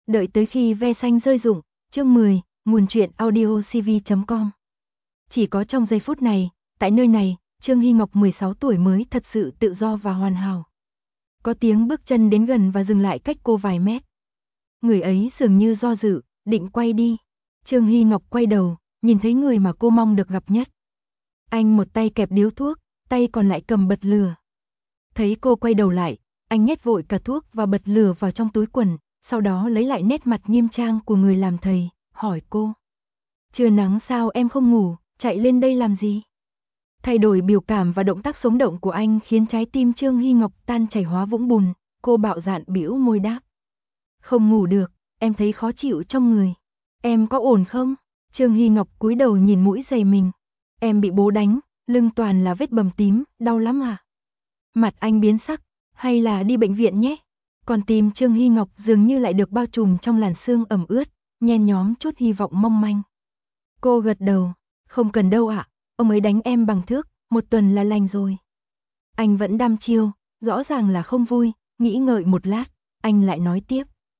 Đợi tới khi ve xanh rơi rụng, chương 10, nguồn truyện audiocv.com. Chỉ có trong giây phút này, tại nơi này, Trương Hy Ngọc 16 tuổi mới thật sự tự do và hoàn hảo. Có tiếng bước chân đến gần và dừng lại cách cô vài mét. Người ấy dường như do dự, định quay đi. Trương Hy Ngọc quay đầu, nhìn thấy người mà cô mong được gặp nhất. Anh một tay kẹp điếu thuốc, tay còn lại cầm bật lửa. Thấy cô quay đầu lại, anh nhét vội cả thuốc và bật lửa vào trong túi quần, sau đó lấy lại nét mặt nghiêm trang của người làm thầy, hỏi cô. Trưa nắng sao em không ngủ, chạy lên đây làm gì? Thay đổi biểu cảm và động tác sống động của anh khiến trái tim Trương Hy Ngọc tan chảy hóa vũng bùn, cô bạo dạn bĩu môi đáp. Không ngủ được, em thấy khó chịu trong người. Em có ổn không? Trương Hy Ngọc cúi đầu nhìn mũi giày mình. Em bị bố đánh, lưng toàn là vết bầm tím, đau lắm à? Mặt anh biến sắc, hay là đi bệnh viện nhé? Còn tim Trương Hy Ngọc dường như lại được bao trùm trong làn sương ẩm ướt, nhen nhóm chút hy vọng mong manh. Cô gật đầu, không cần đâu ạ, ông ấy đánh em bằng thước, 1 tuần là lành rồi. Anh vẫn đăm chiêu, rõ ràng là không vui, nghĩ ngợi một lát, anh lại nói tiếp.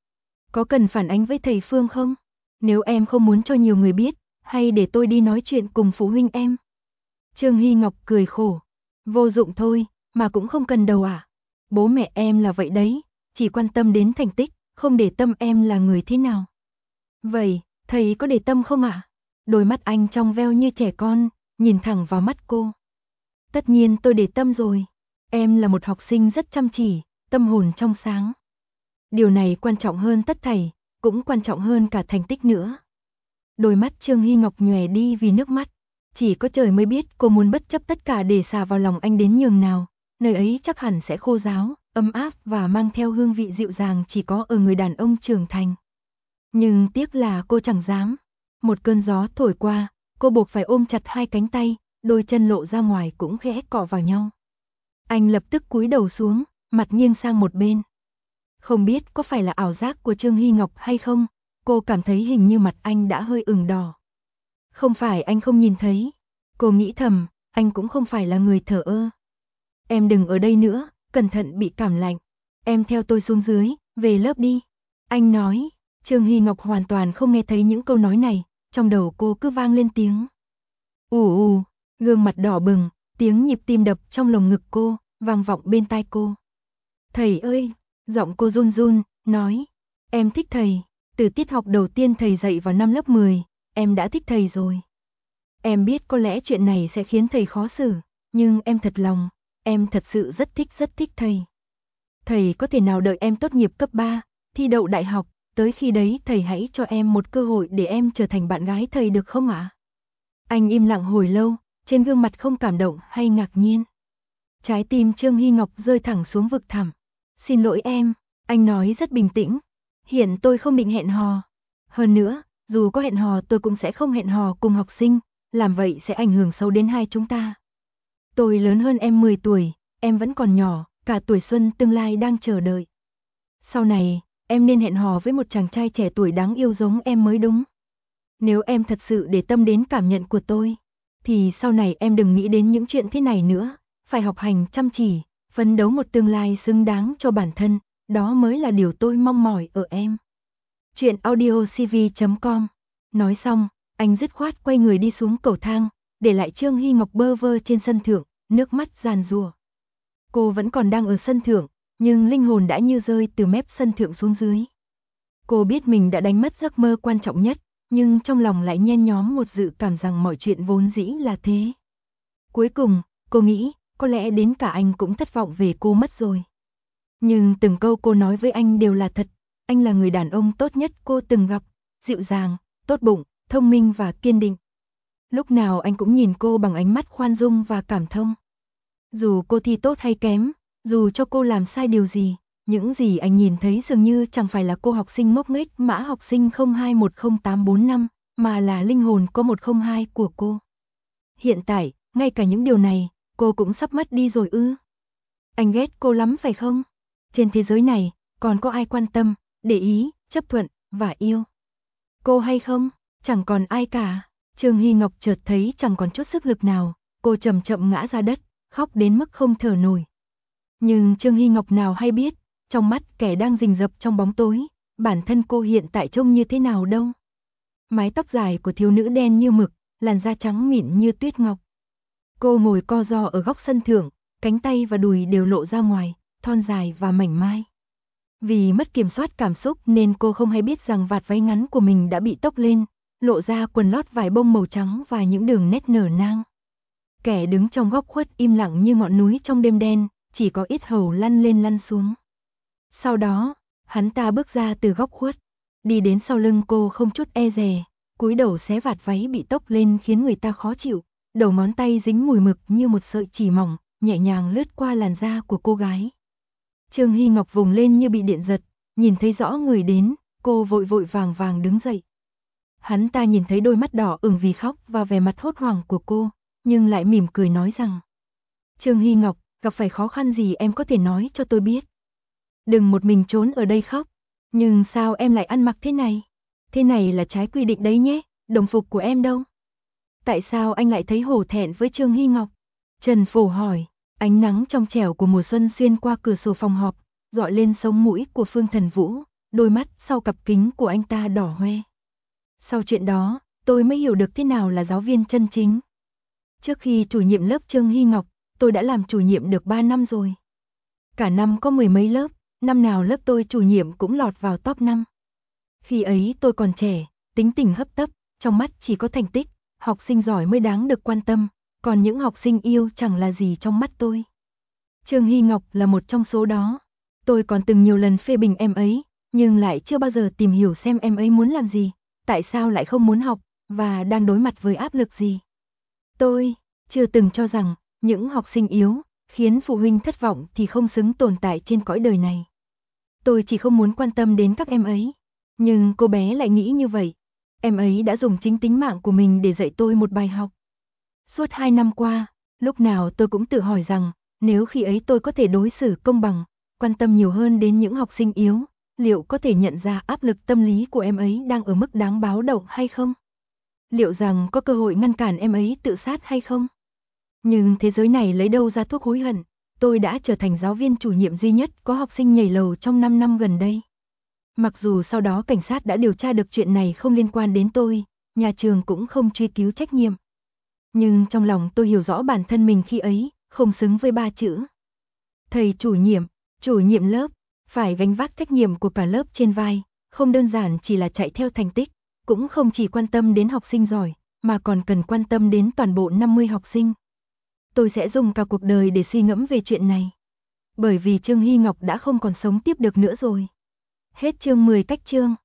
Có cần phản ánh với thầy Phương không? Nếu em không muốn cho nhiều người biết, hay để tôi đi nói chuyện cùng phụ huynh em? Trương Hy Ngọc cười khổ. Vô dụng thôi, mà cũng không cần đâu ạ. Bố mẹ em là vậy đấy, chỉ quan tâm đến thành tích, không để tâm em là người thế nào. Vậy, thầy có để tâm không ạ? Đôi mắt anh trong veo như trẻ con, nhìn thẳng vào mắt cô. Tất nhiên tôi để tâm rồi. Em là một học sinh rất chăm chỉ, tâm hồn trong sáng. Điều này quan trọng hơn tất thảy, cũng quan trọng hơn cả thành tích nữa. Đôi mắt Trương Hy Ngọc nhòe đi vì nước mắt. Chỉ có trời mới biết cô muốn bất chấp tất cả để xả vào lòng anh đến nhường nào. Nơi ấy chắc hẳn sẽ khô ráo, ấm áp và mang theo hương vị dịu dàng chỉ có ở người đàn ông trưởng thành. Nhưng tiếc là cô chẳng dám. Một cơn gió thổi qua, cô buộc phải ôm chặt hai cánh tay, đôi chân lộ ra ngoài cũng khẽ cọ vào nhau. Anh lập tức cúi đầu xuống, mặt nghiêng sang một bên. Không biết có phải là ảo giác của Trương Hy Ngọc hay không, cô cảm thấy hình như mặt anh đã hơi ửng đỏ. Không phải anh không nhìn thấy. Cô nghĩ thầm, anh cũng không phải là người thờ ơ. Em đừng ở đây nữa, cẩn thận bị cảm lạnh. Em theo tôi xuống dưới, về lớp đi. Anh nói, Trương Hy Ngọc hoàn toàn không nghe thấy những câu nói này, trong đầu cô cứ vang lên tiếng. Ù, gương mặt đỏ bừng, tiếng nhịp tim đập trong lồng ngực cô, vang vọng bên tai cô. Thầy ơi, giọng cô run run, nói, em thích thầy, từ tiết học đầu tiên thầy dạy vào năm lớp 10, em đã thích thầy rồi. Em biết có lẽ chuyện này sẽ khiến thầy khó xử, nhưng em thật lòng, em thật sự rất thích thầy. Thầy có thể nào đợi em tốt nghiệp cấp 3, thi đậu đại học, tới khi đấy thầy hãy cho em một cơ hội để em trở thành bạn gái thầy được không ạ? Anh im lặng hồi lâu, trên gương mặt không cảm động hay ngạc nhiên. Trái tim Trương Hy Ngọc rơi thẳng xuống vực thẳm. Xin lỗi em, anh nói rất bình tĩnh. Hiện tôi không định hẹn hò. Hơn nữa, dù có hẹn hò tôi cũng sẽ không hẹn hò cùng học sinh, làm vậy sẽ ảnh hưởng xấu đến hai chúng ta. Tôi lớn hơn em 10 tuổi, em vẫn còn nhỏ, cả tuổi xuân tương lai đang chờ đợi. Sau này, em nên hẹn hò với một chàng trai trẻ tuổi đáng yêu giống em mới đúng. Nếu em thật sự để tâm đến cảm nhận của tôi, thì sau này em đừng nghĩ đến những chuyện thế này nữa, phải học hành chăm chỉ, phấn đấu một tương lai xứng đáng cho bản thân, đó mới là điều tôi mong mỏi ở em. Chuyện audiocv.com. Nói xong, anh dứt khoát quay người đi xuống cầu thang, để lại Trương Hy Ngọc bơ vơ trên sân thượng, nước mắt giàn giụa. Cô vẫn còn đang ở sân thượng, nhưng linh hồn đã như rơi từ mép sân thượng xuống dưới. Cô biết mình đã đánh mất giấc mơ quan trọng nhất, nhưng trong lòng lại nhen nhóm một dự cảm rằng mọi chuyện vốn dĩ là thế. Cuối cùng, cô nghĩ, có lẽ đến cả anh cũng thất vọng về cô mất rồi. Nhưng từng câu cô nói với anh đều là thật, anh là người đàn ông tốt nhất cô từng gặp, dịu dàng, tốt bụng, thông minh và kiên định. Lúc nào anh cũng nhìn cô bằng ánh mắt khoan dung và cảm thông. Dù cô thi tốt hay kém, dù cho cô làm sai điều gì, những gì anh nhìn thấy dường như chẳng phải là cô học sinh ngốc nghếch mã học sinh 02108445, mà là linh hồn có 102 của cô. Hiện tại, ngay cả những điều này, cô cũng sắp mất đi rồi ư? Anh ghét cô lắm phải không? Trên thế giới này, còn có ai quan tâm, để ý, chấp thuận, và yêu cô hay không? Chẳng còn ai cả. Trương Hy Ngọc chợt thấy chẳng còn chút sức lực nào, cô chậm chậm ngã ra đất, khóc đến mức không thở nổi. Nhưng Trương Hy Ngọc nào hay biết, trong mắt kẻ đang rình rập trong bóng tối, bản thân cô hiện tại trông như thế nào đâu. Mái tóc dài của thiếu nữ đen như mực, làn da trắng mịn như tuyết ngọc. Cô ngồi co ro ở góc sân thượng, cánh tay và đùi đều lộ ra ngoài, thon dài và mảnh mai. Vì mất kiểm soát cảm xúc nên cô không hay biết rằng vạt váy ngắn của mình đã bị tốc lên, lộ ra quần lót vải bông màu trắng và những đường nét nở nang. Kẻ đứng trong góc khuất im lặng như ngọn núi trong đêm đen, chỉ có yết hầu lăn lên lăn xuống. Sau đó, hắn ta bước ra từ góc khuất, đi đến sau lưng cô không chút e dè, cúi đầu xé vạt váy bị tốc lên khiến người ta khó chịu, đầu ngón tay dính mùi mực như một sợi chỉ mỏng, nhẹ nhàng lướt qua làn da của cô gái. Trương Hy Ngọc vùng lên như bị điện giật, nhìn thấy rõ người đến, cô vội vội vàng vàng đứng dậy. Hắn ta nhìn thấy đôi mắt đỏ ửng vì khóc và vẻ mặt hốt hoảng của cô, nhưng lại mỉm cười nói rằng: Trương Hy Ngọc, gặp phải khó khăn gì em có thể nói cho tôi biết. Đừng một mình trốn ở đây khóc. Nhưng sao em lại ăn mặc thế này? Thế này là trái quy định đấy nhé, đồng phục của em đâu? Tại sao anh lại thấy hổ thẹn với Trương Hy Ngọc? Trần Phổ hỏi, ánh nắng trong trẻo của mùa xuân xuyên qua cửa sổ phòng họp, dọi lên sống mũi của Phương Thần Vũ, đôi mắt sau cặp kính của anh ta đỏ hoe. Sau chuyện đó, tôi mới hiểu được thế nào là giáo viên chân chính. Trước khi chủ nhiệm lớp Trương Hy Ngọc, tôi đã làm chủ nhiệm được 3 năm rồi. Cả năm có 10 mấy lớp, năm nào lớp tôi chủ nhiệm cũng lọt vào top 5. Khi ấy tôi còn trẻ, tính tình hấp tấp, trong mắt chỉ có thành tích, học sinh giỏi mới đáng được quan tâm, còn những học sinh yêu chẳng là gì trong mắt tôi. Trương Hy Ngọc là một trong số đó. Tôi còn từng nhiều lần phê bình em ấy, nhưng lại chưa bao giờ tìm hiểu xem em ấy muốn làm gì, tại sao lại không muốn học, và đang đối mặt với áp lực gì. Tôi chưa từng cho rằng những học sinh yếu, khiến phụ huynh thất vọng thì không xứng tồn tại trên cõi đời này. Tôi chỉ không muốn quan tâm đến các em ấy. Nhưng cô bé lại nghĩ như vậy. Em ấy đã dùng chính tính mạng của mình để dạy tôi một bài học. Suốt 2 năm qua, lúc nào tôi cũng tự hỏi rằng, nếu khi ấy tôi có thể đối xử công bằng, quan tâm nhiều hơn đến những học sinh yếu, liệu có thể nhận ra áp lực tâm lý của em ấy đang ở mức đáng báo động hay không? Liệu rằng có cơ hội ngăn cản em ấy tự sát hay không? Nhưng thế giới này lấy đâu ra thuốc hối hận, tôi đã trở thành giáo viên chủ nhiệm duy nhất có học sinh nhảy lầu trong 5 năm gần đây. Mặc dù sau đó cảnh sát đã điều tra được chuyện này không liên quan đến tôi, nhà trường cũng không truy cứu trách nhiệm. Nhưng trong lòng tôi hiểu rõ bản thân mình khi ấy, không xứng với 3 chữ. Thầy chủ nhiệm lớp, phải gánh vác trách nhiệm của cả lớp trên vai, không đơn giản chỉ là chạy theo thành tích, cũng không chỉ quan tâm đến học sinh giỏi, mà còn cần quan tâm đến toàn bộ 50 học sinh. Tôi sẽ dùng cả cuộc đời để suy ngẫm về chuyện này. Bởi vì Trương Hy Ngọc đã không còn sống tiếp được nữa rồi. Hết chương 10 cách chương.